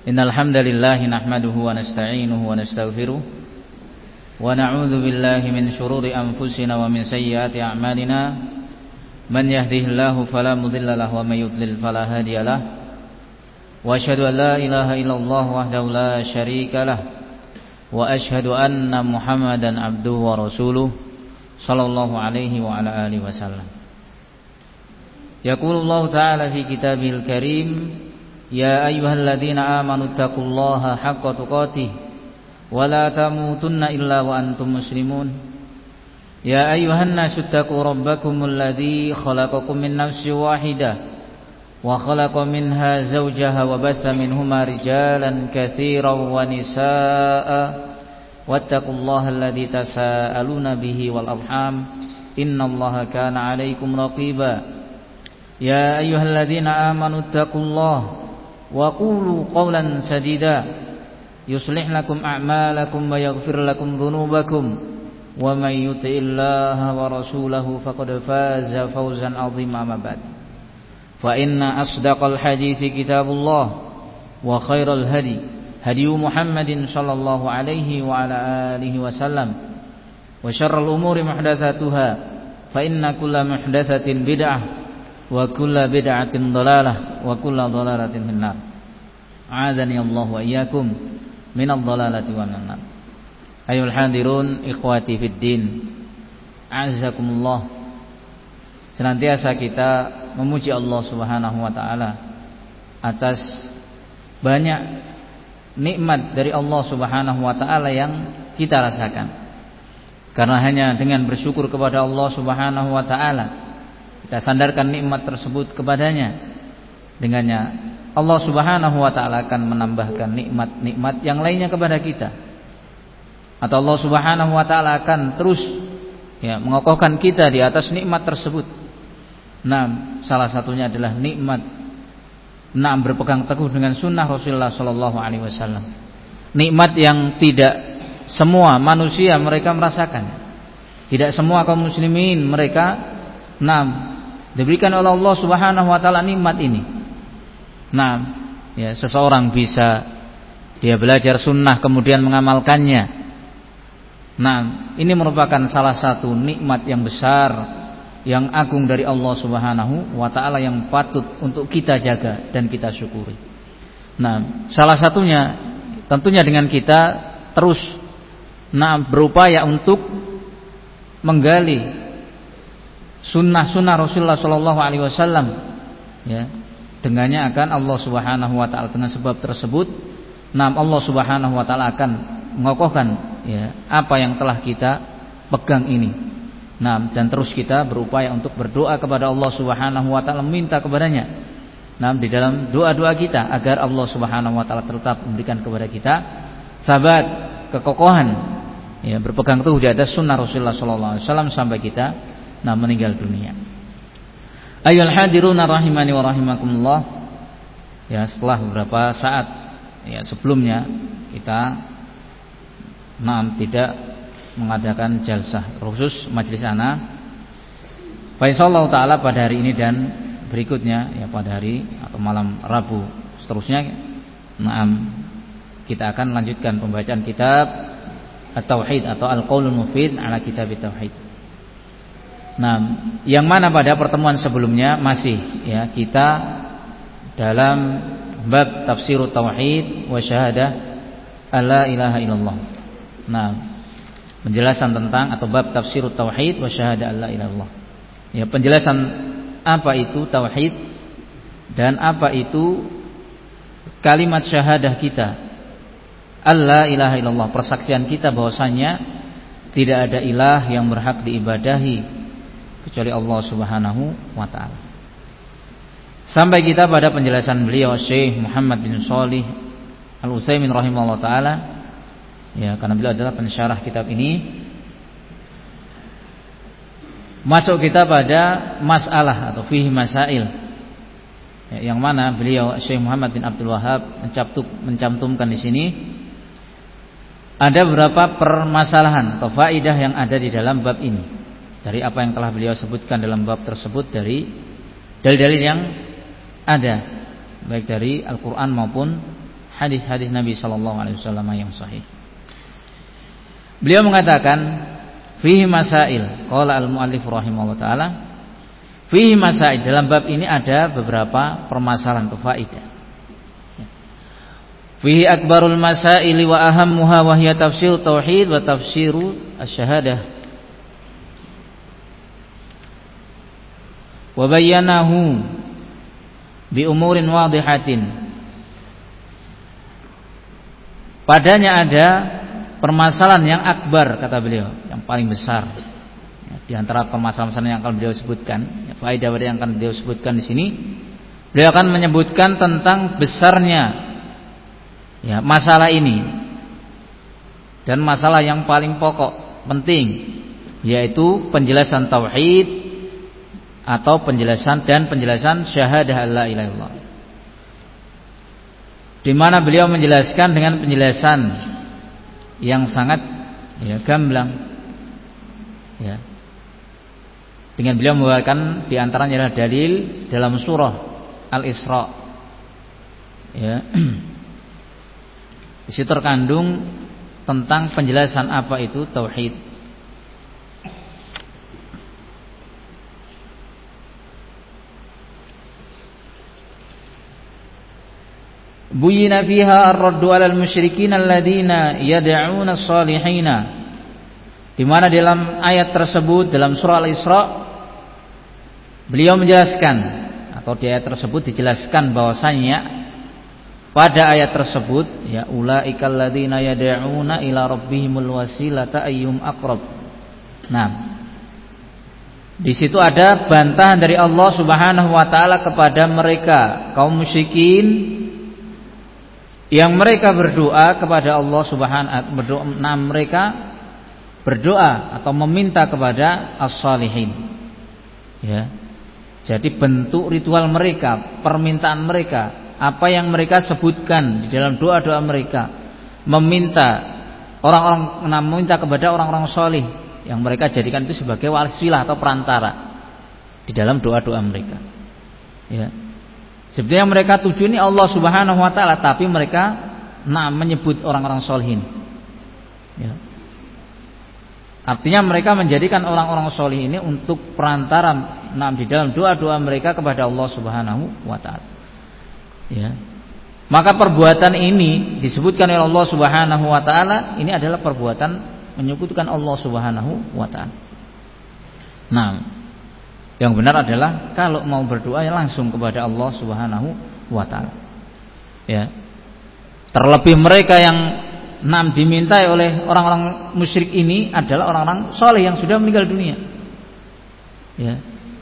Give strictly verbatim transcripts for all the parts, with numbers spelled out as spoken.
Innal hamdalillah nahmaduhu wa nasta'inuhu wa nastaghfiruh wa na'udzu billahi min shururi anfusina wa min sayyiati a'malina man yahdihillahu fala mudilla lahu wa may yudlil fala hadiyalah wa asyhadu an la ilaha illallah wahdahu la syarika lah wa asyhadu anna Muhammadan abduhu wa rasuluh sallallahu alaihi wa ala alihi wasallam. Yaqulullahu ta'ala fi kitabihil karim, ya ayyuhalladzina amanu taqullaha haqqa tuqatih wa la tamutunna illa wa antum muslimun. Ya ayyuhan nasu taqu rabbakumul ladzi khalaqakum min nafsin wahidah wa khalaqa minha zawjaha wa batha minhuma rijalan katsiran wa nisaa'a wattaqullaha alladzi tasaaluna bihi wal arham innallaha kana 'alaikum raqiba. Ya ayyuhalladzina amanu taqullaha wa qulu qawlan sadida yuslih lakum a'malakum wa yaghfir lakum dhunubakum wa may yuti'illaha wa rasulahu faqad faza fawzan 'azima. Amma ba'd, fa inna asdaqal hadithi kitabullah wa khairal hadi hadi Muhammadin sallallahu alaihi wa ala alihi wasallam wa syarrul umuri muhdatsatuha fa inna kulla muhdatsatin bid'ah wa kulla bid'atin dhalalah wa kulla dhalalatin finnar. A'adzani Allah wa iyyakum minadh dhalalati wa minan nar. Ayyuhal hadirun ikhwati fid din, a'azzakumullah. Senantiasa kita memuji Allah Subhanahu wa taala atas banyak nikmat dari Allah Subhanahu wa taala yang kita rasakan. Karena hanya dengan bersyukur kepada Allah Subhanahu wa taala kita sandarkan nikmat tersebut kepadanya. Dengannya Allah Subhanahu wa taala akan menambahkan nikmat-nikmat yang lainnya kepada kita. Atau Allah Subhanahu wa taala akan terus ya mengokohkan kita di atas nikmat tersebut. Nah, salah satunya adalah nikmat nah berpegang teguh dengan sunnah Rasulullah sallallahu alaihi wasallam. Nikmat yang tidak semua manusia mereka merasakan. Tidak semua kaum muslimin mereka nah diberikan oleh Allah Subhanahu wa taala nikmat ini. Nah, ya seseorang bisa dia belajar sunnah kemudian mengamalkannya. Nah, ini merupakan salah satu nikmat yang besar, yang agung dari Allah Subhanahu wa taala yang patut untuk kita jaga dan kita syukuri. Nah, salah satunya tentunya dengan kita terus nah berupaya untuk menggali sunnah-sunnah Rasulullah sallallahu alaihi wasallam, ya. Dengannya akan Allah Subhanahu wa taala dengan sebab tersebut, nah Allah Subhanahu wa taala akan mengokohkan ya apa yang telah kita pegang ini. Nah, dan terus kita berupaya untuk berdoa kepada Allah Subhanahu wa taala, meminta kepadanya. Nah, di dalam doa-doa kita agar Allah Subhanahu wa taala tetap memberikan kepada kita sabat, kekokohan, ya berpegang teguh di atas sunnah Rasulullah sallallahu alaihi wasallam sampai kita nah meninggal dunia. Ayyuhal hadiruna rahimani wa rahimakumullah. Ya, setelah beberapa saat ya sebelumnya kita nah tidak mengadakan jalsah khusus majelis ana. Fa insyaallah taala pada hari ini dan berikutnya ya pada hari atau malam Rabu seterusnya nah kita akan lanjutkan pembacaan kitab At-Tauhid atau Al-Qaulul Mufid ala Kitab At-Tauhid. Nah, yang mana pada pertemuan sebelumnya masih ya kita dalam bab tafsirut tauhid wa syahadah alla ilaha illallah. Nah, penjelasan tentang atau bab tafsirut tauhid wa syahadah alla ilaha illallah. Ya, penjelasan apa itu tauhid dan apa itu kalimat syahadah kita. Alla ilaha illallah, persaksian kita bahwasanya tidak ada ilah yang berhak diibadahi kecuali Allah Subhanahu wa taala. Sampai kita pada penjelasan beliau Syekh Muhammad bin Shalih Al-Utsaimin rahimahullah taala, ya karena beliau adalah pensyarah kitab ini. Masuk kita pada masalah atau fihi masail, ya, yang mana beliau Syekh Muhammad bin Abdul Wahhab mencantumkan di sini ada beberapa permasalahan atau faidah yang ada di dalam bab ini. Dari apa yang telah beliau sebutkan dalam bab tersebut, dari dalil-dalil yang ada baik dari Al-Quran maupun hadis-hadis Nabi sallallahu alaihi wasallam yang sahih. Beliau mengatakan fihi masail, qala al-muallif rahimahullah taala, fihi masail, dalam bab ini ada beberapa permasalahan atau faedah. Fihi akbarul masail wa ahammuha wa hiya tafsir tauhid wa tafsiru asy-syahadah. Wa bayyanahu bi umurin wadihatin. Padanya ada permasalahan yang akbar, kata beliau, yang paling besar. Ya, di antara permasalahan yang akan beliau sebutkan, ya, faedah yang akan beliau sebutkan di sini, beliau akan menyebutkan tentang besarnya ya masalah ini dan masalah yang paling pokok, penting, yaitu penjelasan tauhid atau penjelasan dan penjelasan syahadah la ilaha illallah. Di mana beliau menjelaskan dengan penjelasan yang sangat ya, gamblang ya. Dengan beliau membawakan di antaranya adalah dalil dalam surah Al-Isra ya. Di situ terkandung tentang penjelasan apa itu tauhid. Buyina fiha ar-raddu 'alal musyrikin alladziina yad'uuna as-salihina. Di mana dalam ayat tersebut dalam surah Al-Isra beliau menjelaskan atau di ayat tersebut dijelaskan bahwasanya pada ayat tersebut ya ulaikal ladziina yad'uuna ila rabbihimul wasilata ayyuhum aqrab. Nah, di situ ada bantahan dari Allah Subhanahu wa taala kepada mereka kaum musyrikin yang mereka berdoa kepada Allah Subhanahu berdoa, nah mereka berdoa atau meminta kepada as-salihin. Ya. Jadi bentuk ritual mereka, permintaan mereka, apa yang mereka sebutkan di dalam doa-doa mereka, meminta orang-orang nah, meminta kepada orang-orang salih yang mereka jadikan itu sebagai wasilah atau perantara di dalam doa-doa mereka. Ya. Sebenarnya mereka tuju ini Allah Subhanahu wa taala, tapi mereka nah menyebut orang-orang sholihin. Ya. Artinya mereka menjadikan orang-orang sholih ini untuk perantara nah di dalam doa-doa mereka kepada Allah Subhanahu wa taala. Ya. Maka perbuatan ini disebutkan oleh Allah Subhanahu wa taala, ini adalah perbuatan menyekutukan Allah Subhanahu wa taala. Nah, yang benar adalah kalau mau berdoa ya langsung kepada Allah Subhanahu wa taala. Ya. Terlebih mereka yang enam dimintai oleh orang-orang musyrik ini adalah orang-orang soleh yang sudah meninggal dunia. Ya.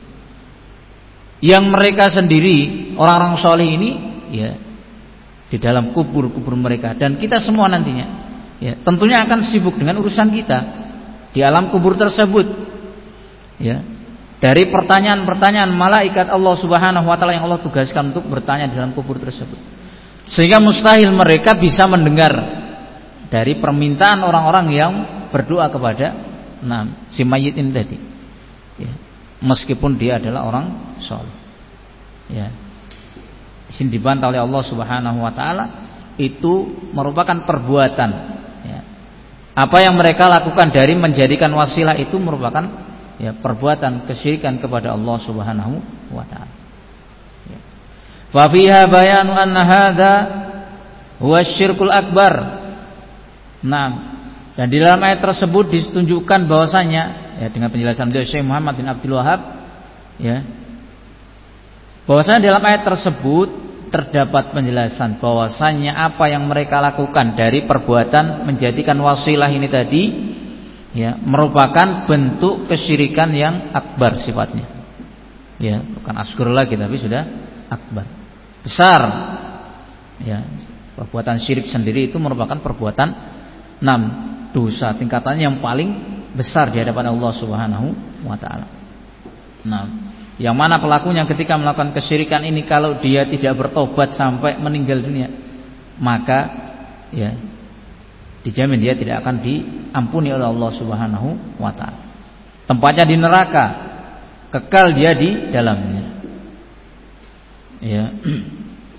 Yang mereka sendiri orang-orang soleh ini ya di dalam kubur-kubur mereka dan kita semua nantinya ya tentunya akan sibuk dengan urusan kita di alam kubur tersebut. Ya. Dari pertanyaan-pertanyaan malaikat Allah Subhanahu wa taala yang Allah tugaskan untuk bertanya di dalam kubur tersebut. Sehingga mustahil mereka bisa mendengar dari permintaan orang-orang yang berdoa kepada nah, si mayit ini tadi. Ya. Meskipun dia adalah orang saleh. Ya. Di sini dibantah oleh Allah Subhanahu wa taala itu merupakan perbuatan ya. Apa yang mereka lakukan dari menjadikan wasilah itu merupakan ya perbuatan kesyirikan kepada Allah Subhanahu wa taala. Ya. Fa fiha bayanu anna hadza huwa syirkul akbar. Nah, dan di dalam ayat tersebut ditunjukkan bahwasanya ya dengan penjelasan beliau Syekh Muhammad bin Abdul Wahab ya. Bahwasanya dalam ayat tersebut terdapat penjelasan bahwasanya apa yang mereka lakukan dari perbuatan menjadikan wasilah ini tadi ya merupakan bentuk kesyirikan yang akbar sifatnya. Ya, bukan asghar lagi tapi sudah akbar. Besar. Ya, perbuatan syirik sendiri itu merupakan perbuatan enam dosa tingkatannya yang paling besar di hadapan Allah Subhanahu wa taala. Nah, yang mana pelakunya ketika melakukan kesyirikan ini kalau dia tidak bertobat sampai meninggal dunia, maka ya dijamin dia tidak akan diampuni oleh Allah Subhanahu wa taala. Tempatnya di neraka, kekal dia di dalamnya. Ya.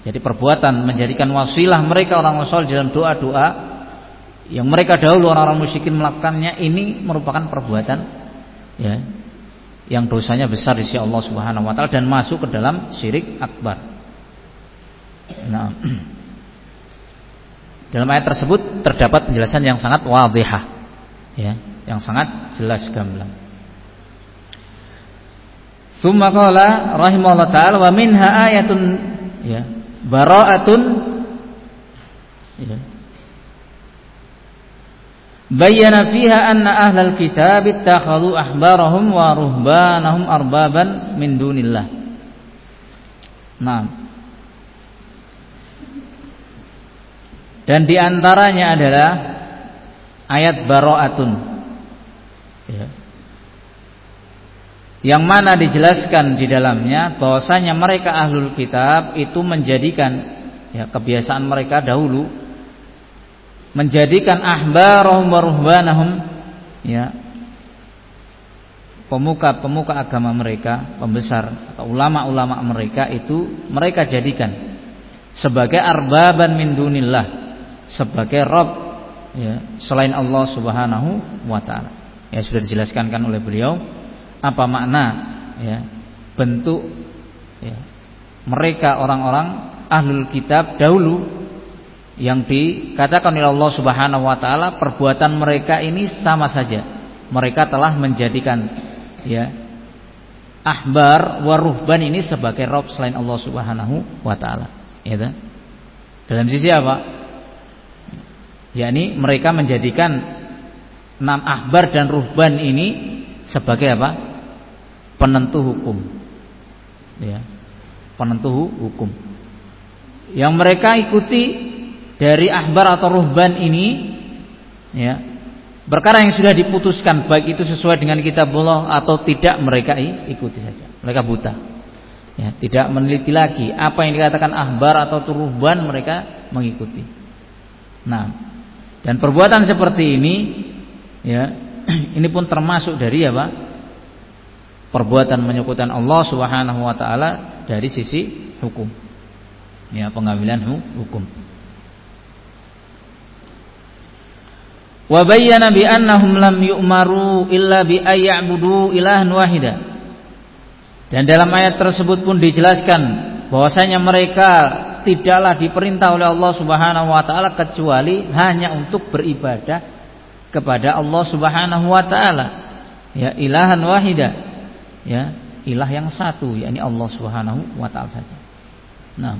Jadi perbuatan menjadikan wasilah mereka orang soleh dalam doa-doa yang mereka dahulu orang-orang musyrikin melakukannya, ini merupakan perbuatan ya yang dosanya besar di sisi Allah Subhanahu wa taala dan masuk ke dalam syirik akbar. Nah, dalam ayat tersebut terdapat penjelasan yang sangat wadhihah ya, yang sangat jelas gamblang. Tsumma qala rahimahullah taala wa minha ayatun ya bara'atun ya bayyana fiha anna ahlal kitab ittakhadhu ahbarahum wa ruhbanahum arbaban min dunillah. Nah, dan diantaranya adalah ayat bara'atun ya, yang mana dijelaskan di dalamnya bahwasanya mereka ahlul kitab itu menjadikan ya kebiasaan mereka dahulu menjadikan ahbarahum wa ruhbanahum ya pemuka-pemuka agama mereka, pembesar atau ulama-ulama mereka itu mereka jadikan sebagai arbaban min dunillah, sebagai rabb ya selain Allah Subhanahu wa taala. Ya sudah dijelaskan kan oleh beliau apa makna ya bentuk ya, mereka orang-orang ahlul kitab dahulu yang dikatakan oleh Allah Subhanahu wa taala perbuatan mereka ini sama saja, mereka telah menjadikan ya ahbar wa ruhban ini sebagai rabb selain Allah Subhanahu wa taala ya kan? Dalam sisi apa? Yakni mereka menjadikan enam ahbar dan ruhban ini sebagai apa? Penentu hukum ya, penentu hukum yang mereka ikuti dari ahbar atau ruhban ini ya, perkara yang sudah diputuskan baik itu sesuai dengan kitabullah atau tidak mereka ikuti saja, mereka buta ya, tidak meneliti lagi apa yang dikatakan ahbar atau ruhban, mereka mengikuti. Nah, dan perbuatan seperti ini ya ini pun termasuk dari apa? Perbuatan menyekutukan Allah Subhanahu wa taala dari sisi hukum. Ya, pengambilan hukum. Wa bayyana bi annahum lam yu'maru illa bi ayya'budu ilahan wahida. Dan dalam ayat tersebut pun dijelaskan bahwasanya mereka tidaklah diperintah oleh Allah Subhanahu wa taala kecuali hanya untuk beribadah kepada Allah Subhanahu wa taala. Ya, ilahan wahida. Ya, ilah yang satu, yakni Allah Subhanahu wa taala saja. Nah,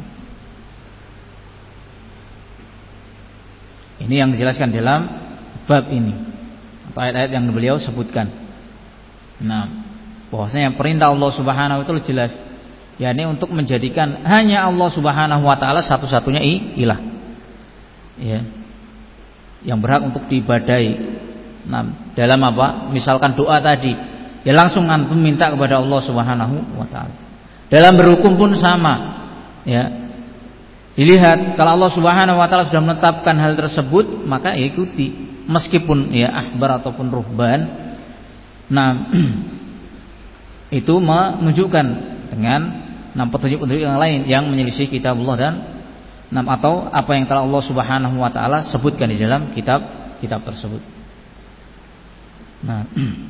ini yang dijelaskan dalam bab ini, ayat-ayat yang beliau sebutkan. Nah, bahwasanya perintah Allah Subhanahu wa taala jelas, yakni untuk menjadikan hanya Allah Subhanahu wa taala satu-satunya ilah. Ya. Yang berhak untuk diibadahi. Nah, dalam apa? Misalkan doa tadi, ya langsung antum minta kepada Allah Subhanahu wa taala. Dalam berhukum pun sama. Ya. Dilihat kalau Allah Subhanahu wa taala sudah menetapkan hal tersebut, maka ya ikuti meskipun ya ahbar ataupun ruhban. Nah, itu menunjukkan dengan enam petunjuk-petunjuk yang lain yang menyelisih kitabullah dan enam atau apa yang telah Allah Subhanahu wa taala sebutkan di dalam kitab-kitab tersebut. Nah,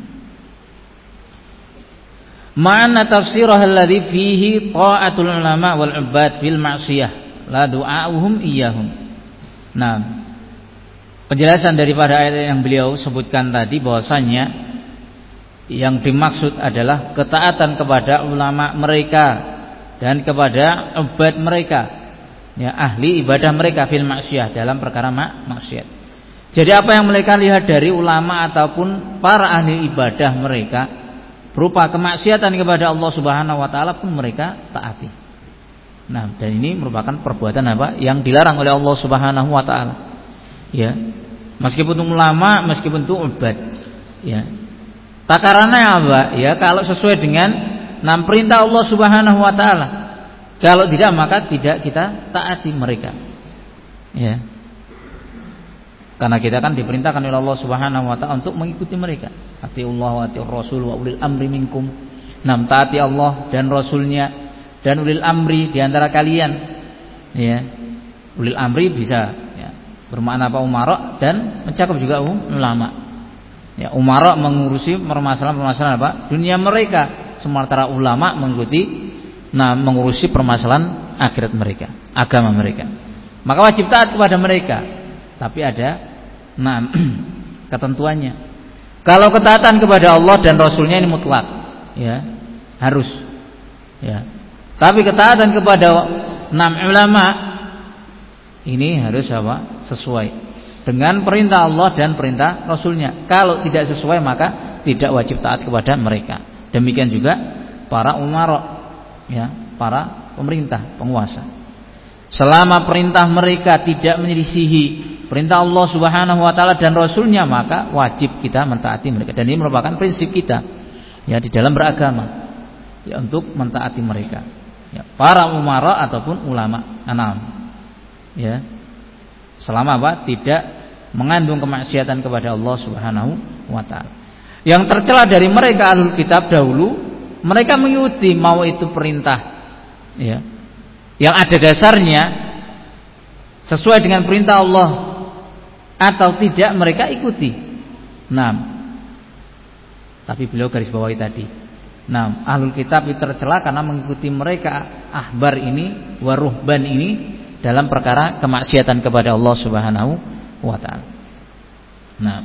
ma'anna tafsirah alladhi fihi ta'atul ulama wal 'ibad fil ma'siyah la du'a'uhum iyyahum. Nah, penjelasan daripada ayat yang beliau sebutkan tadi bahwasanya yang dimaksud adalah ketaatan kepada ulama mereka dan kepada 'ibad mereka, ya ahli ibadah mereka fil ma'siyah dalam perkara maksiat. Jadi apa yang mereka lihat dari ulama ataupun para ahli ibadah mereka berupa kemaksiatan kepada Allah Subhanahu wa taala pun mereka taati. Nah, dan ini merupakan perbuatan apa? Yang dilarang oleh Allah Subhanahu wa taala. Ya. Meskipun itu ulama, meskipun itu ubad. Ya. Takarannya apa? Ya, kalau sesuai dengan enam perintah Allah Subhanahu wa taala. Kalau tidak maka tidak kita taati mereka. Ya. Karena kita kan diperintahkan oleh Allah Subhanahu wa taala untuk mengikuti mereka. Atiullah wa atiur rasul wa ulil amri minkum. Nam taati Allah dan rasulnya dan ulil amri di antara kalian. ya. Ulil amri bisa ya, bermakna apa umara dan mencakup juga ulama. Ya, umara mengurusi permasalahan-permasalahan apa? Dunia mereka, sementara ulama mengikuti nah mengurusi permasalahan akhirat mereka, agama mereka. Maka wajib taat kepada mereka. Tapi ada nah ketentuannya. Kalau ketaatan kepada Allah dan Rasulnya ini mutlak, ya, harus. Ya. Tapi ketaatan kepada enam ulama ini harus apa? Sesuai dengan perintah Allah dan perintah Rasulnya. Kalau tidak sesuai maka tidak wajib taat kepada mereka. Demikian juga para umara, ya, para pemerintah, penguasa. Selama perintah mereka tidak menyelisihi perintah Allah Subhanahu wa taala dan Rasulnya, maka wajib kita mentaati mereka. Dan ini merupakan prinsip kita, ya, di dalam beragama, ya, untuk mentaati mereka, ya, para umara ataupun ulama. Enam. Ya. Selama apa? Tidak mengandung kemaksiatan kepada Allah Subhanahu wa taala. Yang tercela dari mereka ahlul kitab dahulu, mereka mengikuti mau itu perintah, ya, yang ada dasarnya sesuai dengan perintah Allah atau tidak mereka ikuti. Nah, tapi beliau garis bawahi tadi. Nah, ahlul kitab itu tercela karena mengikuti mereka ahbar ini, waruhban ini dalam perkara kemaksiatan kepada Allah Subhanahu wa taala. Nah,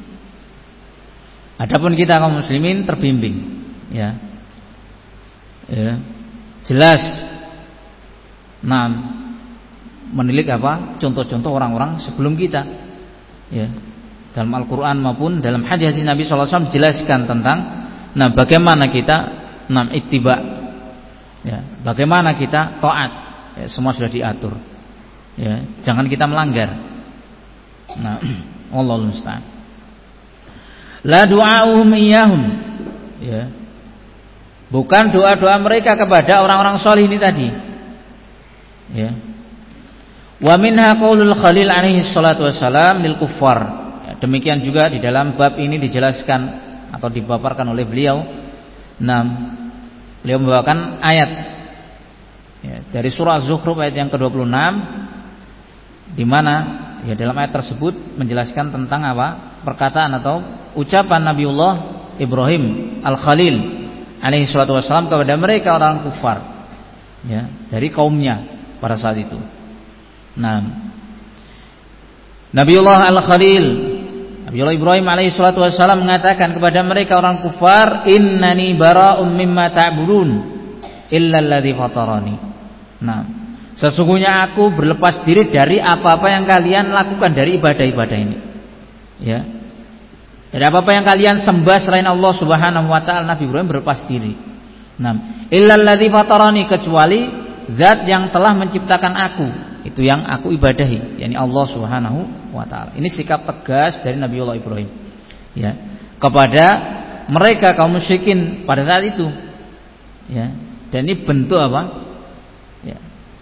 adapun kita kaum muslimin terbimbing, ya. Ya, jelas. Nah, menilik apa? Contoh-contoh orang-orang sebelum kita, ya. Dalam Al-Qur'an maupun dalam hadis Nabi sallallahu alaihi wasallam jelaskan tentang nah bagaimana kita nah ittiba, ya, bagaimana kita taat, ya, semua sudah diatur, ya, jangan kita melanggar. Nah, Allahul musta'an. La du'a'uhum iyyahum, ya, bukan doa-doa mereka kepada orang-orang saleh ini tadi, ya. Wa minha qaulul Khalil alaihi salatu wassalam lil kuffar, ya, demikian juga di dalam bab ini dijelaskan atau dipaparkan oleh beliau. Nah, beliau membawakan ayat, ya, dari surah Az-Zukhruf ayat yang ke dua puluh enam, di mana, ya, dalam ayat tersebut menjelaskan tentang apa? Perkataan atau ucapan Nabiullah Ibrahim Al-Khalil alaihi salatu wassalam kepada mereka orang kufar, ya, dari kaumnya pada saat itu. Nah, Nabiullah Al-Khalil, Nabiullah Ibrahim alaihi salatu wassalam mengatakan kepada mereka orang kufar, innani bara'um mimma ta'budun illa alladzi fatarani. Nah, sesungguhnya aku berlepas diri dari apa-apa yang kalian lakukan dari ibadah-ibadah ini, ya, dari apa-apa yang kalian sembah selain Allah Subhanahu wa taala. Nabi Ibrahim berlepas diri. Nah, illa alladzi fatarani, kecuali zat yang telah menciptakan aku, itu yang aku ibadahi, yakni Allah Subhanahu wa taala. Ini sikap tegas dari Nabiullah Ibrahim, ya, kepada mereka kaum musyrikin pada saat itu, ya. Dan ini bentuk apa? Ya,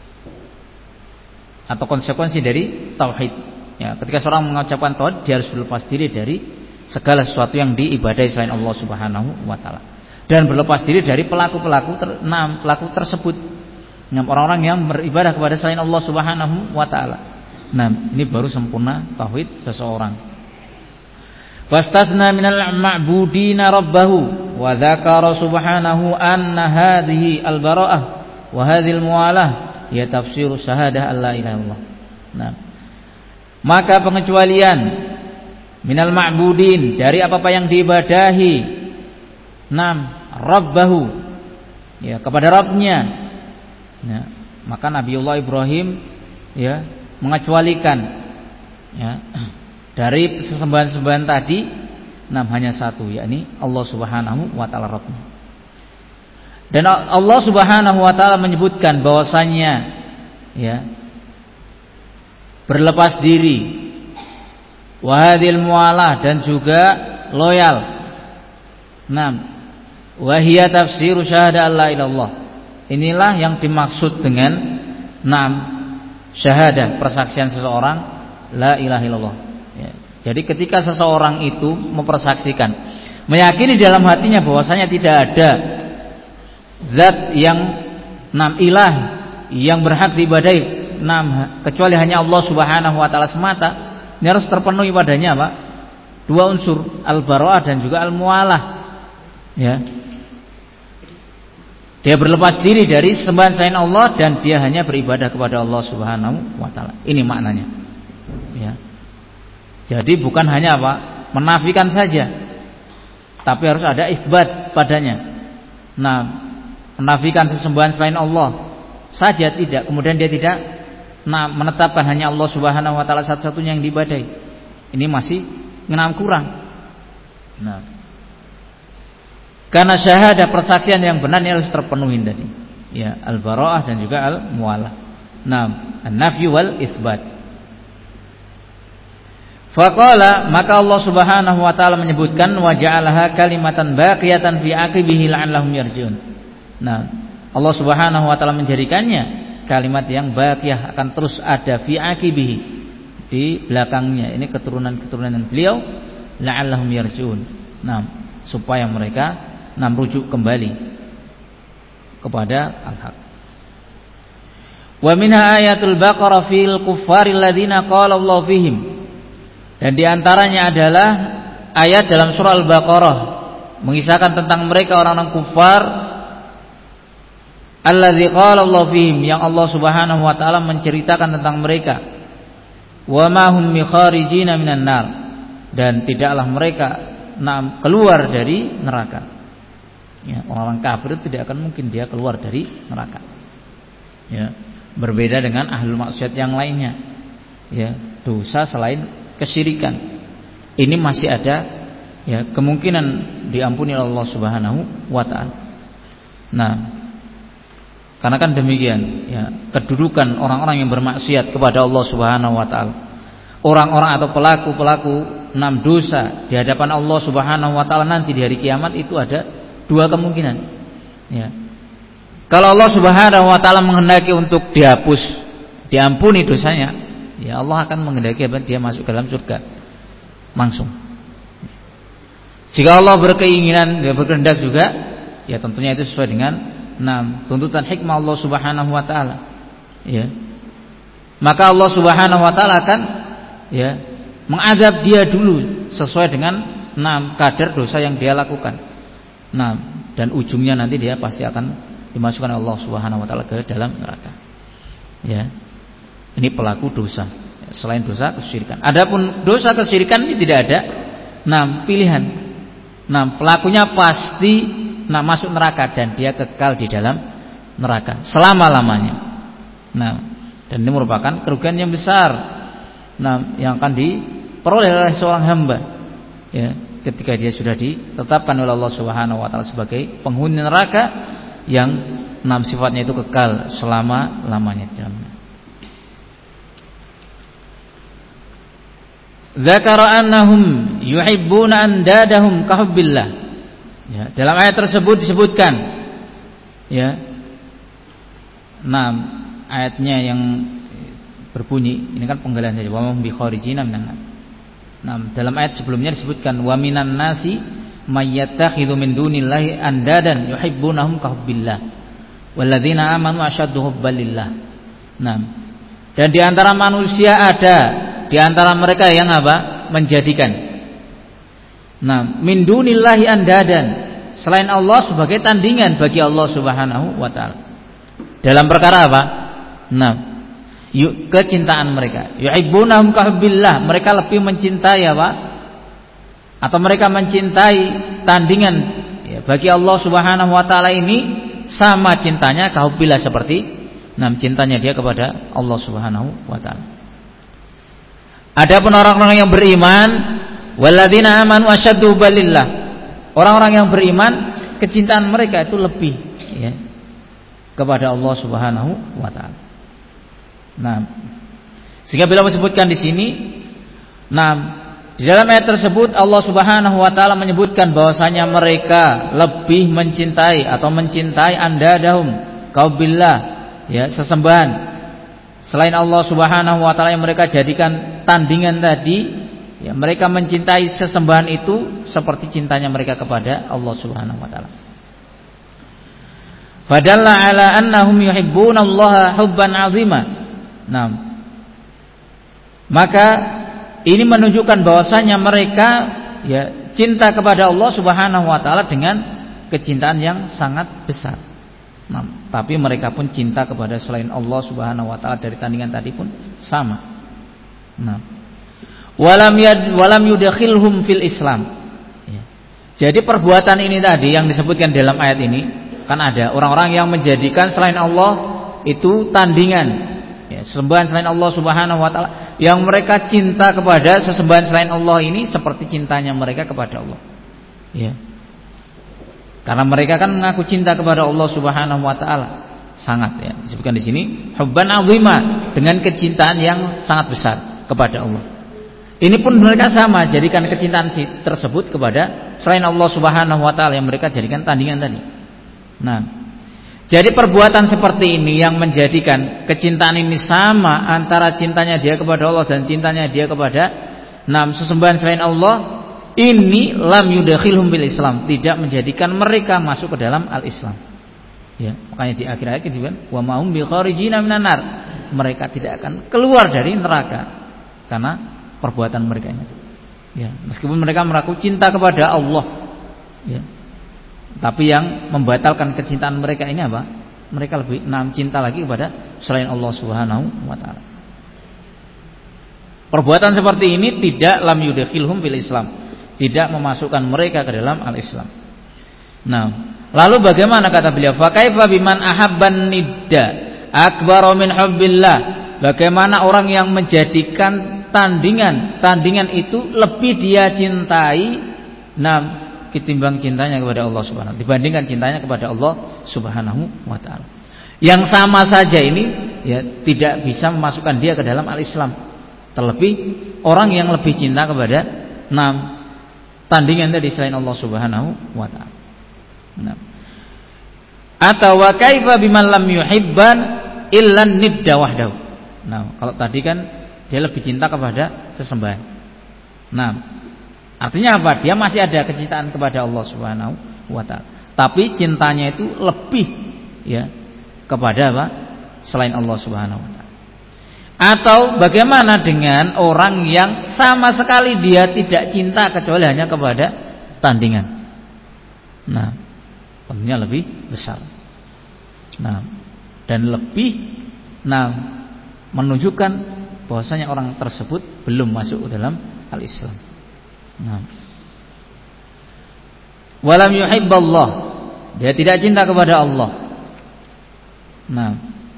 atau konsekuensi dari tauhid, ya. Ketika seorang mengucapkan tauhid, dia harus berlepas diri dari segala sesuatu yang diibadahi selain Allah Subhanahu wa taala, dan berlepas diri dari pelaku-pelaku ter, enam pelaku tersebut, enam orang-orang yang beribadah kepada selain Allah Subhanahu wa taala. Nah, ini baru sempurna tauhid seseorang. Fastathna minal ma'budina rabbahu wa dzakara subhanahu anna hadhihi al-bara'ah wa hadhil muwalah ya tafsiru syahadah alla ilaha illallah. Nah, maka pengecualian minal ma'budin, dari apa-apa yang diibadahi, nam rabbahu, ya, kepada Rabbnya. Ya, maka Nabiullah Ibrahim, ya, mengecualikan, ya, dari sesembahan-sembahan tadi, nam hanya satu, yakni Allah Subhanahu wa taala Rabbnya. Dan Allah Subhanahu wa taala menyebutkan bahwasannya, ya, berlepas diri, wahadil mualah, dan juga loyal. Nam, wahia tafsiru syahada alla ilallah. Inilah yang dimaksud dengan nam syahadah, persaksian seseorang la ilaha illallah, ya. Jadi ketika seseorang itu mempersaksikan, meyakini dalam hatinya bahwasanya tidak ada zat yang nam ilah yang berhak diibadahi nah, kecuali hanya Allah Subhanahu wa taala semata, ini harus terpenuhi padanya apa? Dua unsur, al-bara'ah dan juga al-mu'alah. Ya. Dia berlepas diri dari sembahan selain Allah dan dia hanya beribadah kepada Allah Subhanahu wa taala. Ini maknanya. Ya. Jadi bukan hanya apa? Menafikan saja. Tapi harus ada isbat padanya. Nah, menafikan sesembahan selain Allah saja tidak, kemudian dia tidak nah menetapkan hanya Allah Subhanahu wa taala satu-satunya yang diibadahi. Ini masih ngenam kurang. Nah, karena syahadah persaksian yang benar ini harus terpenuhi tadi. Ya, al-bara'ah dan juga al-mu'alah. Nah, an-nafyu wal itsbat. Faqala, maka Allah Subhanahu wa taala menyebutkan wa ja'alaha kalimatan baqiyatan fi aqibihi la'allahum yarji'un. Nah, Allah Subhanahu wa taala menjadikannya kalimat yang baqiyah, akan terus ada fi aqibihi, di belakangnya. Ini keturunan-keturunan beliau, la'allahum yarji'un. Nah, supaya mereka nah merujuk kembali kepada al-haq. Wa minha ayatul baqarah fil kuffaril ladzina qala Allah fihim. Dan di antaranya adalah ayat dalam surah Al-Baqarah mengisahkan tentang mereka orang-orang kufar, alladzi qala Allah fihim, yang Allah Subhanahu wa taala menceritakan tentang mereka. Wa ma hum mikharijina minan nar, dan tidaklah mereka nah, keluar dari neraka. Ya, orang kafir itu tidak akan mungkin dia keluar dari neraka. Ya, berbeda dengan ahlul maksiat yang lainnya. Ya, dosa selain kesyirikan ini masih ada ya kemungkinan diampuni oleh Allah Subhanahu wa taala. Nah, karena kan demikian ya kedudukan orang-orang yang bermaksiat kepada Allah Subhanahu wa taala. Orang-orang atau pelaku-pelaku enam dosa di hadapan Allah Subhanahu wa taala nanti di hari kiamat itu ada dua kemungkinan. Ya. Kalau Allah Subhanahu wa taala menghendaki untuk dihapus, diampuni dosanya, ya Allah akan menghendaki dia masuk ke dalam surga langsung. Jika Allah berkeinginan, dia berkehendak juga, ya tentunya itu sesuai dengan enam tuntutan hikmah Allah Subhanahu wa taala. Ya. Maka Allah Subhanahu wa taala akan ya mengadab dia dulu sesuai dengan enam kadar dosa yang dia lakukan. Nah, dan ujungnya nanti dia pasti akan dimasukkan Allah Subhanahu wa taala ke dalam neraka. Ya. Ini pelaku dosa. Selain dosa kesyirikan. Adapun dosa kesyirikan ini tidak ada nah pilihan. Nah, pelakunya pasti nah masuk neraka dan dia kekal di dalam neraka selama-lamanya. Nah, dan ini merupakan kerugian yang besar. Nah, yang akan diperoleh oleh seorang hamba. Ya. Ketika dia sudah ditetapkan oleh Allah Subhanahu wa taala sebagai penghuni neraka yang enam sifatnya itu kekal selama-lamanya di dalamnya. Dzakara annahum yuhibbuna andadahum kahubbillah. Ya, dalam ayat tersebut disebutkan ya. enam ayatnya yang berbunyi, ini kan penggalian saja, wa hum bi kharijina minan nar. Nah, dalam ayat sebelumnya disebutkan wa minan nasi may yattakhidhu min dunillahi andadan yuhibbunahum kahubbillah walladzina amanu ashaddu hubban lillah. Nah, dan di antara manusia ada di antara mereka yang apa? Menjadikan nah, min dunillahi andadan, selain Allah sebagai tandingan bagi Allah Subhanahu wa taala. Dalam perkara apa? Nah, yuk, kecintaan mereka. Yuhibbunahum kahubbillah, mereka lebih mencintai apa? Atau mereka mencintai tandingan ya, bagi Allah Subhanahu wa taala ini sama cintanya kahubbillah seperti nam cintanya dia kepada Allah Subhanahu wa taala. Adapun orang-orang yang beriman, walladzina amanu asyaddu hubbalillah. Orang-orang yang beriman, kecintaan mereka itu lebih ya, kepada Allah Subhanahu wa taala. Nah, sehingga bila disebutkan di sini, nah di dalam ayat tersebut Allah Subhanahu wa taala menyebutkan bahwasanya mereka lebih mencintai atau mencintai andadahum kaubillah ya sesembahan selain Allah Subhanahu wa taala yang mereka jadikan tandingan tadi ya, mereka mencintai sesembahan itu seperti cintanya mereka kepada Allah Subhanahu wa taala. Fadalla ala annahum yuhibbunallaha hubban 'azima. Nah, maka ini menunjukkan bahwasanya mereka ya cinta kepada Allah Subhanahu wa taala dengan kecintaan yang sangat besar. Nah, tapi mereka pun cinta kepada selain Allah Subhanahu wa taala dari tandingan tadi pun sama. Nah, walam yad walam yudakhilhum fil Islam. Ya. Jadi perbuatan ini tadi yang disebutkan dalam ayat ini, kan ada orang-orang yang menjadikan selain Allah itu tandingan, ya, sesembahan selain Allah Subhanahu wa taala, yang mereka cinta kepada sesembahan selain Allah ini seperti cintanya mereka kepada Allah. Ya. Karena mereka kan mengaku cinta kepada Allah Subhanahu wa taala. Sangat ya. Disebutkan di sini hubban azima, dengan kecintaan yang sangat besar kepada Allah. Ini pun mereka sama, jadikan kecintaan tersebut kepada selain Allah Subhanahu wa taala yang mereka jadikan tandingan tadi. Nah, jadi perbuatan seperti ini yang menjadikan kecintaan ini sama antara cintanya dia kepada Allah dan cintanya dia kepada enam sesembahan selain Allah, ini lam yudakhilhum bil Islam, tidak menjadikan mereka masuk ke dalam al-Islam. Ya, makanya di akhir ayat disebutkan wa ma hum bi kharijina minan nar, mereka tidak akan keluar dari neraka karena perbuatan mereka ini. Ya, meskipun mereka mengaku cinta kepada Allah, ya, tapi yang membatalkan kecintaan mereka ini apa? Mereka lebih enam cinta lagi kepada selain Allah Subhanahu wa taala. Perbuatan seperti ini tidak lam yudakhilhum fil Islam, tidak memasukkan mereka ke dalam al-Islam. Nah, lalu bagaimana kata beliau? Fa kaifa biman ahabban nidda akbaru min hubbillah? Bagaimana orang yang menjadikan tandingan, tandingan itu lebih dia cintai, nah, ketimbang cintanya kepada Allah Subhanahu, dibandingkan cintanya kepada Allah Subhanahu wa taala. Yang sama saja ini ya tidak bisa memasukkan dia ke dalam al-Islam. Terlebih orang yang lebih cinta kepada enam tandingan tadi selain Allah Subhanahu wa taala. Nah. Atau wa kaifa biman lam yuhibban illa nidda wahdahu. Nah, kalau tadi kan dia lebih cinta kepada sesembahan. Nah, artinya apa? Dia masih ada kecintaan kepada Allah Subhanahu wa taala. Tapi cintanya itu lebih ya kepada apa? Selain Allah Subhanahu wa taala. Atau bagaimana dengan orang yang sama sekali dia tidak cinta kecuali hanya kepada tandingan. Nah, tentunya lebih besar. Nah, dan lebih nah menunjukkan bahwasanya orang tersebut belum masuk ke dalam al-Islam. Nah. Walam yuhibballah, dia tidak cinta kepada Allah. Nah.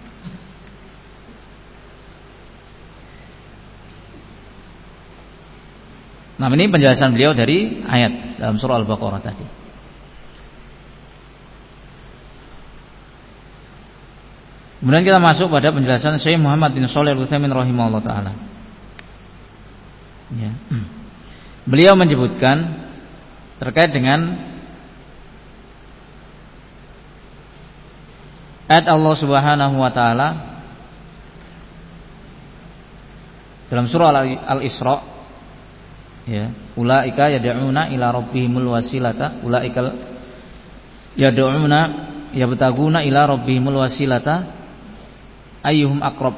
Nah, ini penjelasan beliau dari ayat dalam surah Al-Baqarah tadi. Kemudian kita masuk pada penjelasan Syekh Muhammad bin Shalih Al-Utsaimin rahimahullah taala. Ya. Beliau menyebutkan terkait dengan ayat Allah Subhanahu wa taala dalam surah Al-Isra, ya, ulaika yad'una ila rabbihimul wasilata, ulaika yad'una yabtaguna ila rabbihimul wasilata ayyuhum aqrab.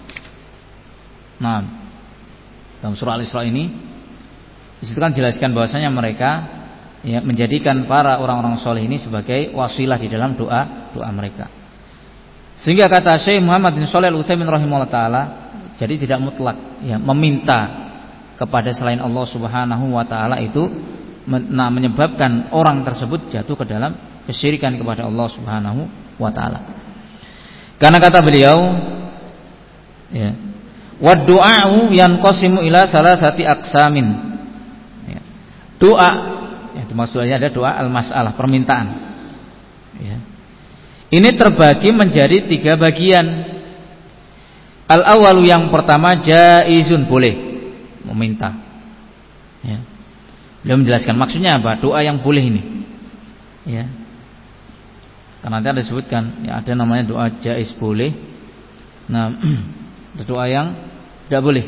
Nah, dalam surah Al-Isra ini disitu kan jelaskan bahwasanya mereka ya menjadikan para orang-orang soleh ini sebagai wasilah di dalam doa doa mereka. Sehingga kata Syekh Muhammad bin Shalih Al-Utsaimin rahimahullah taala, jadi tidak mutlak ya meminta kepada selain Allah Subhanahu wa taala itu nah, menyebabkan orang tersebut jatuh ke dalam kesyirikan kepada Allah Subhanahu wa taala. Karena kata beliau ya, wa du'a'u yanqasimu ila thalathati aqsamin. Ya. Doa ya, maksudnya ada doa al-mas'alah, permintaan. Ya. Ini terbagi menjadi tiga bagian. Al-awwalu, yang pertama, jaizun, boleh meminta. Ya. Beliau menjelaskan maksudnya apa? Doa yang boleh ini. Ya. Karena nanti ada disebutkan ya, ada namanya doa jaiz boleh. Nah, ada doa yang tidak boleh.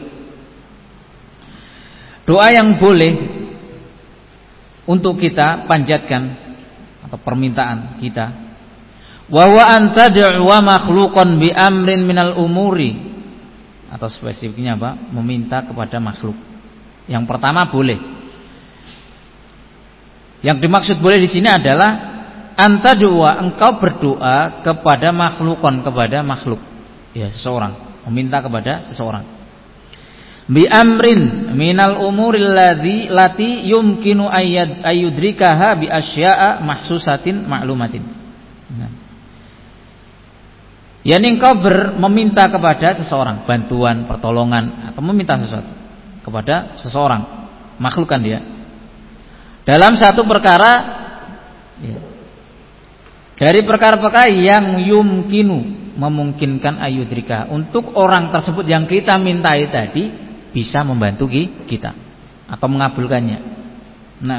Doa yang boleh untuk kita panjatkan atau permintaan kita, wa huwa an tad'u makhluqan bi amrin minal umuri atau spesifiknya apa? Meminta kepada makhluk. Yang pertama boleh. Yang dimaksud boleh di sini adalah anta doa, engkau berdoa kepada makhlukon, kepada makhluk, ya seseorang, meminta kepada seseorang. Bi amrin minal umuril ladzi lati yumkinu ayyad ayyudrikaha bi asya'a mahsusatin ma'lumatin. Nah. Yani engkau ber, meminta kepada seseorang bantuan, pertolongan atau meminta sesuatu kepada seseorang, makhluk kan dia. Dalam satu perkara ya, dari perkara-perkara yang yumkinu memungkinkan ayudrika untuk orang tersebut yang kita mintai tadi bisa membantu kita atau mengabulkannya. Nah,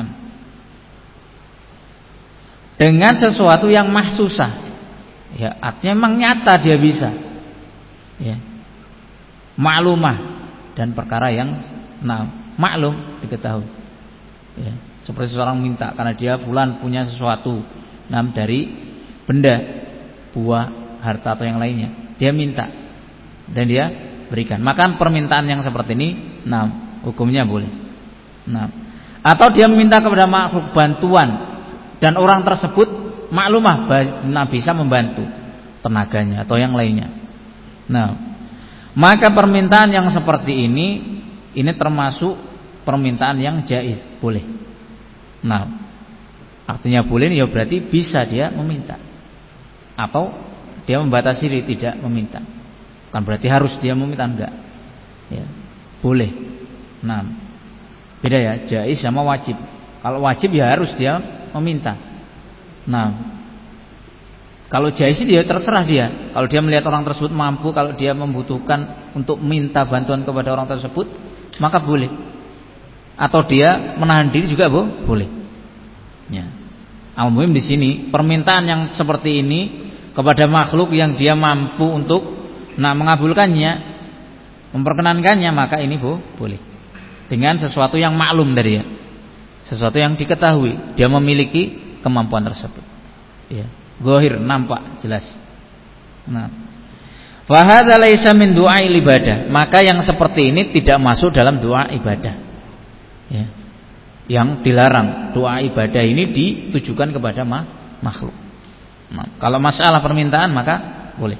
dengan sesuatu yang mahsusah, ya artinya memang nyata dia bisa, ya maklumah dan perkara yang nah maklum diketahui. Ya. Seperti seorang minta karena dia bulan punya sesuatu nam dari benda, buah, harta atau yang lainnya, dia minta dan dia berikan. Maka permintaan yang seperti ini nam hukumnya boleh. Nah, atau dia meminta kepada makhluk bantuan dan orang tersebut maklumah nah bisa membantu tenaganya atau yang lainnya. Nah, maka permintaan yang seperti ini ini termasuk permintaan yang jaiz, boleh. Nah, artinya boleh ya berarti bisa dia meminta. Atau dia membatasi diri tidak meminta. Bukan berarti harus dia meminta, enggak. Ya, boleh. Nah, beda ya, jaiz sama wajib. Kalau wajib ya harus dia meminta. Nah, kalau jaiz dia terserah dia. Kalau dia melihat orang tersebut mampu, kalau dia membutuhkan untuk minta bantuan kepada orang tersebut, maka boleh. Atau dia menahan diri juga bu, boleh. Ya. Al-muhim di sini permintaan yang seperti ini kepada makhluk yang dia mampu untuk nah mengabulkannya, memperkenankannya, maka ini bu, boleh. Dengan sesuatu yang maklum dari dia, sesuatu yang diketahui, dia memiliki kemampuan tersebut. Ya. Zahir, nampak, jelas. Nah, fa hadza laisa min du'ail ibadah. Maka yang seperti ini tidak masuk dalam doa ibadah. Ya. Yang dilarang, doa ibadah ini ditujukan kepada makhluk. Nah, kalau masalah permintaan maka boleh.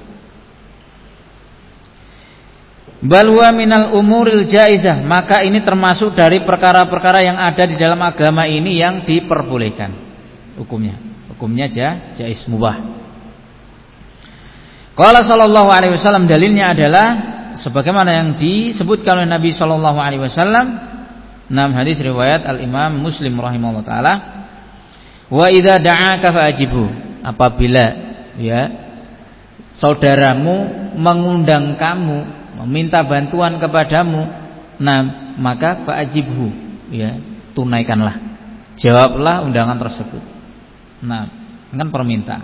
Bal huwa minal umuril jaizah, maka ini termasuk dari perkara-perkara yang ada di dalam agama ini yang diperbolehkan hukumnya. Hukumnya jaiz, mubah. Qala sallallahu alaihi wasallam, dalilnya adalah sebagaimana yang disebutkan oleh Nabi sallallahu alaihi wasallam dalam hadis riwayat Al-Imam Muslim rahimahullah taala, wa idza da'aka fa'ajibhu, apabila ya saudaramu mengundang kamu, meminta bantuan kepadamu, nah maka fa'ajibhu, ya tunaikanlah, jawablah undangan tersebut. Nah, kan permintaan.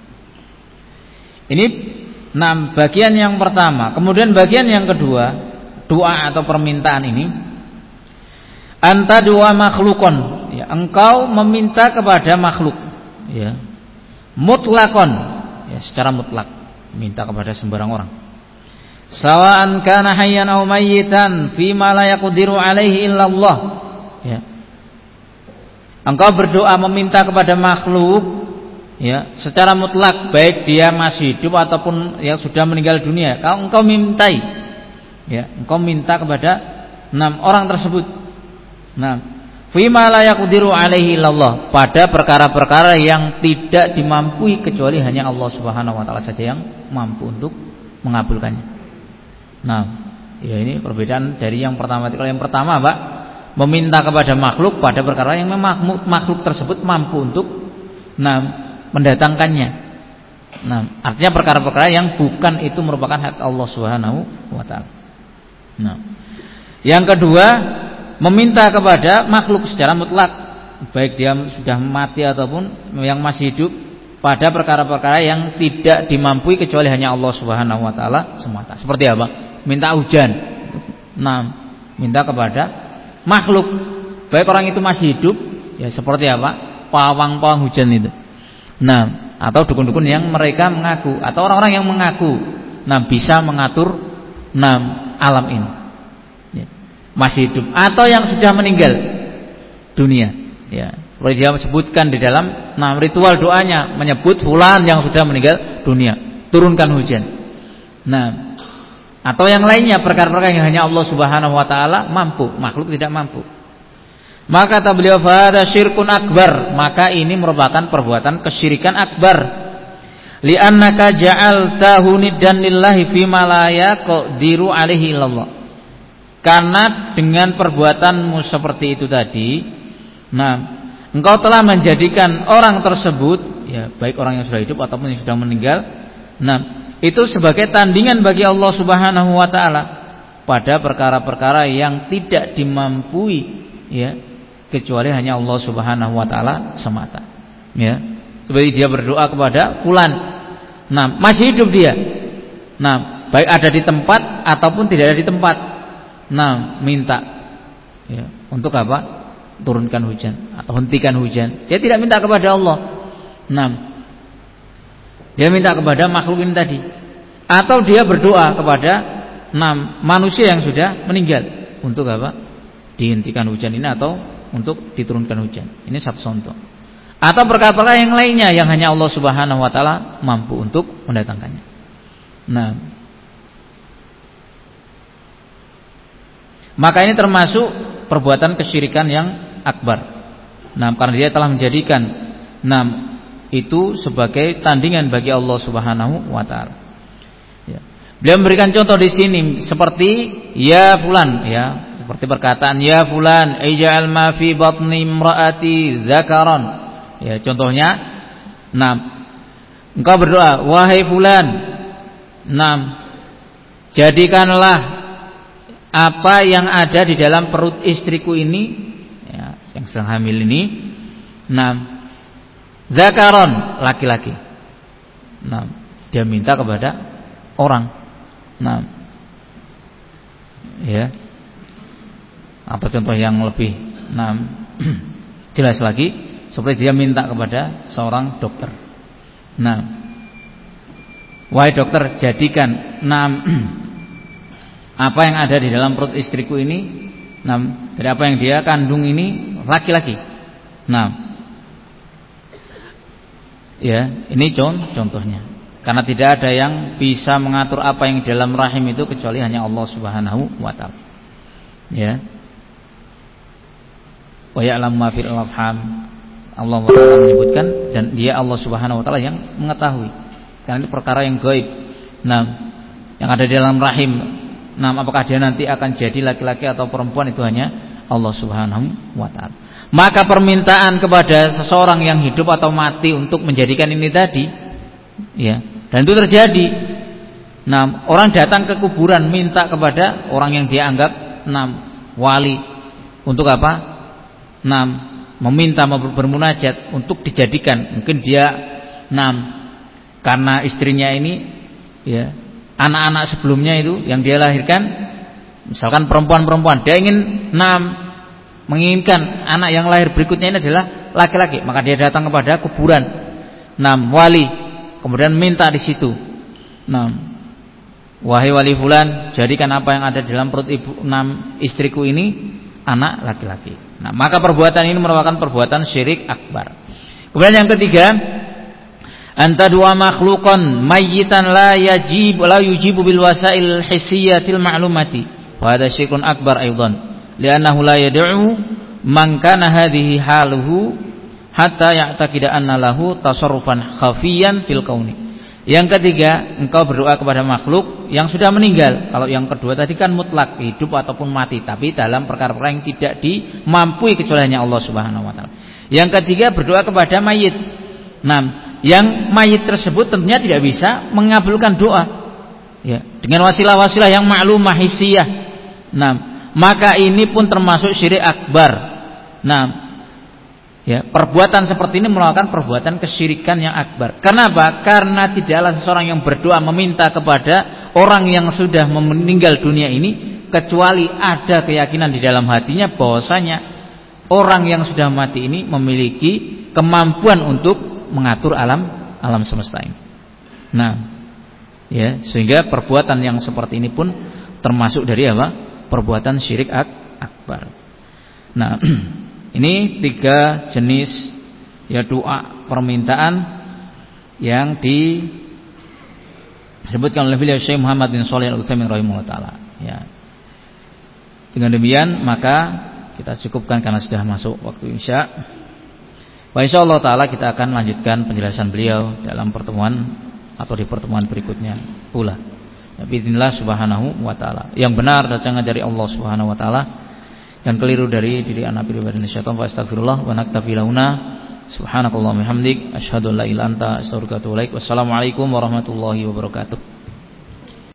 Ini nah bagian yang pertama. Kemudian bagian yang kedua, doa atau permintaan ini anta doa makhlukon, ya, engkau meminta kepada makhluk, ya, mutlakon, ya, secara mutlak, minta kepada sembarang orang. Sawa'an kana hayyan aw mayyitan fi ma la yaqdiru alaihi illallah, ya. Engkau berdoa meminta kepada makhluk, ya, secara mutlak, baik dia masih hidup ataupun yang sudah meninggal dunia. Kalau engkau mintai, ya, engkau minta kepada enam orang tersebut. Nah, fima la yaqdiru alaihi illallah, pada perkara-perkara yang tidak dimampui kecuali hanya Allah Subhanahu wa taala saja yang mampu untuk mengabulkannya. Nah, ya ini perbedaan dari yang pertama. Kalau yang pertama, Pak, meminta kepada makhluk pada perkara yang memang makhluk tersebut mampu untuk nah mendatangkannya. Nah, artinya perkara-perkara yang bukan itu merupakan hak Allah Subhanahu wa taala. Nah, yang kedua, meminta kepada makhluk secara mutlak, baik dia sudah mati ataupun yang masih hidup, pada perkara-perkara yang tidak dimampui kecuali hanya Allah Subhanahu wa taala semata. Seperti apa? Minta hujan. Nah, minta kepada makhluk, baik orang itu masih hidup, ya seperti apa? Pawang-pawang hujan itu. Nah, atau dukun-dukun yang mereka mengaku, atau orang-orang yang mengaku, nah bisa mengatur nah alam ini, ya, masih hidup atau yang sudah meninggal dunia, ya. Seperti dia sebutkan di dalam nah, ritual doanya menyebut fulan yang sudah meninggal dunia, turunkan hujan. Nah, atau yang lainnya perkara-perkara yang hanya Allah Subhanahu wa taala mampu, makhluk tidak mampu. Maka kata beliau fahada syirkun akbar, maka ini merupakan perbuatan kesyirikan akbar. Li'annaka ja'altahu niddan lillahi fima la yaqdiru alaihi illallah. Karena dengan perbuatanmu seperti itu tadi, nah engkau telah menjadikan orang tersebut, ya baik orang yang sudah hidup ataupun yang sudah meninggal, nah itu sebagai tandingan bagi Allah Subhanahu wa taala pada perkara-perkara yang tidak dimampui, ya, kecuali hanya Allah Subhanahu wa taala semata. Ya. Seperti dia berdoa kepada fulan. Nah, masih hidup dia. Nah, baik ada di tempat ataupun tidak ada di tempat. Nah, minta, ya, untuk apa? Turunkan hujan atau hentikan hujan. Dia tidak minta kepada Allah. Nah, dia minta kepada makhluk ini tadi. Atau dia berdoa kepada enam manusia yang sudah meninggal untuk apa? Dihentikan hujan ini atau untuk diturunkan hujan. Ini satu contoh. Atau perkara-perkara yang lainnya yang hanya Allah Subhanahu wa taala mampu untuk mendatangkannya. Nah, maka ini termasuk perbuatan kesyirikan yang akbar. Nah, karena dia telah menjadikan nah itu sebagai tandingan bagi Allah Subhanahu wa taala. Ya. Beliau memberikan contoh di sini seperti ya fulan, ya, seperti perkataan ya fulan ij'al ma fi batni imraati dzakaran. Ya, contohnya nah engkau berdoa wahai fulan, nah jadikanlah apa yang ada di dalam perut istriku ini, ya, yang sedang hamil ini, nah dzakaron, laki-laki. Nah, dia minta kepada orang. Nah, ya. Atau contoh yang lebih nah jelas lagi seperti dia minta kepada seorang dokter. Nah, wahai dokter, jadikan nah apa yang ada di dalam perut istriku ini, nah, dari apa yang dia kandung ini laki-laki. Nah, ya, ini contohnya. Karena tidak ada yang bisa mengatur apa yang di dalam rahim itu kecuali hanya Allah Subhanahu wa taala. Ya. Wa ya'lamu ma fil arham. Allah Taala menyebutkan dan dia Allah Subhanahu wa taala yang mengetahui. Karena itu perkara yang gaib. Nah, yang ada di dalam rahim, nah apakah dia nanti akan jadi laki-laki atau perempuan itu hanya Allah Subhanahu wa taala. Maka permintaan kepada seseorang yang hidup atau mati untuk menjadikan ini tadi, ya, dan itu terjadi. Nah, orang datang ke kuburan minta kepada orang yang dia anggap nah wali untuk apa? Nah, meminta bermunajat untuk dijadikan. Mungkin dia nah karena istrinya ini, ya, anak-anak sebelumnya itu yang dia lahirkan misalkan perempuan-perempuan, dia ingin nah menginginkan anak yang lahir berikutnya ini adalah laki-laki, maka dia datang kepada kuburan nah wali, kemudian minta di situ, nah wahai wali fulan, jadikan apa yang ada di dalam perut ibu nah istriku ini anak laki-laki. Nah, maka perbuatan ini merupakan perbuatan syirik akbar. Kemudian yang ketiga, anta dua makhluqan mayyitan la yajib la yujibu bil wasail hissiyatil ma'lumati. Wa hadha syirkun akbar aidan. Li'annahu la yad'u man kana hadhihi haluhu hatta ya'taqida anna lahu tasarrufan khafiyan fil kauni. Yang ketiga, engkau berdoa kepada makhluk yang sudah meninggal. Kalau yang kedua tadi kan mutlak, hidup ataupun mati, tapi dalam perkara-perkara yang tidak dimampui kecuali hanya Allah Subhanahu wa taala. Yang ketiga, berdoa kepada mayit. Nah, yang mayit tersebut tentunya tidak bisa mengabulkan doa, ya, dengan wasilah-wasilah yang ma'lumah hissiyah. Nah, maka ini pun termasuk syirik akbar. Nah, ya, perbuatan seperti ini merupakan perbuatan kesyirikan yang akbar. Kenapa? Karena tidaklah seseorang yang berdoa meminta kepada orang yang sudah meninggal dunia ini kecuali ada keyakinan di dalam hatinya bahwasanya orang yang sudah mati ini memiliki kemampuan untuk mengatur alam alam semesta ini. Nah, ya, sehingga perbuatan yang seperti ini pun termasuk dari apa? Perbuatan syirik ak akbar. Nah, ini tiga jenis ya doa permintaan yang disebutkan oleh beliau Syekh Muhammad bin Shalih Al-Utsaimin rahimahullah taala ya. Dengan demikian maka kita cukupkan karena sudah masuk waktu Isya. Wa insyaallah taala kita akan lanjutkan penjelasan beliau dalam pertemuan atau di pertemuan berikutnya pula. Ya, bismillah subhanahu wa taala. Yang benar datangnya dari Allah Subhanahu wa taala, yang keliru dari diri anak pribadi dan syaitan. Fa astagfirullah wa naktafi launa. Subhanakallahumma hamdik asyhadu an la ilaha illa anta astaghfiruka wa atubu ilaik. Wassalamualaikum warahmatullahi wabarakatuh.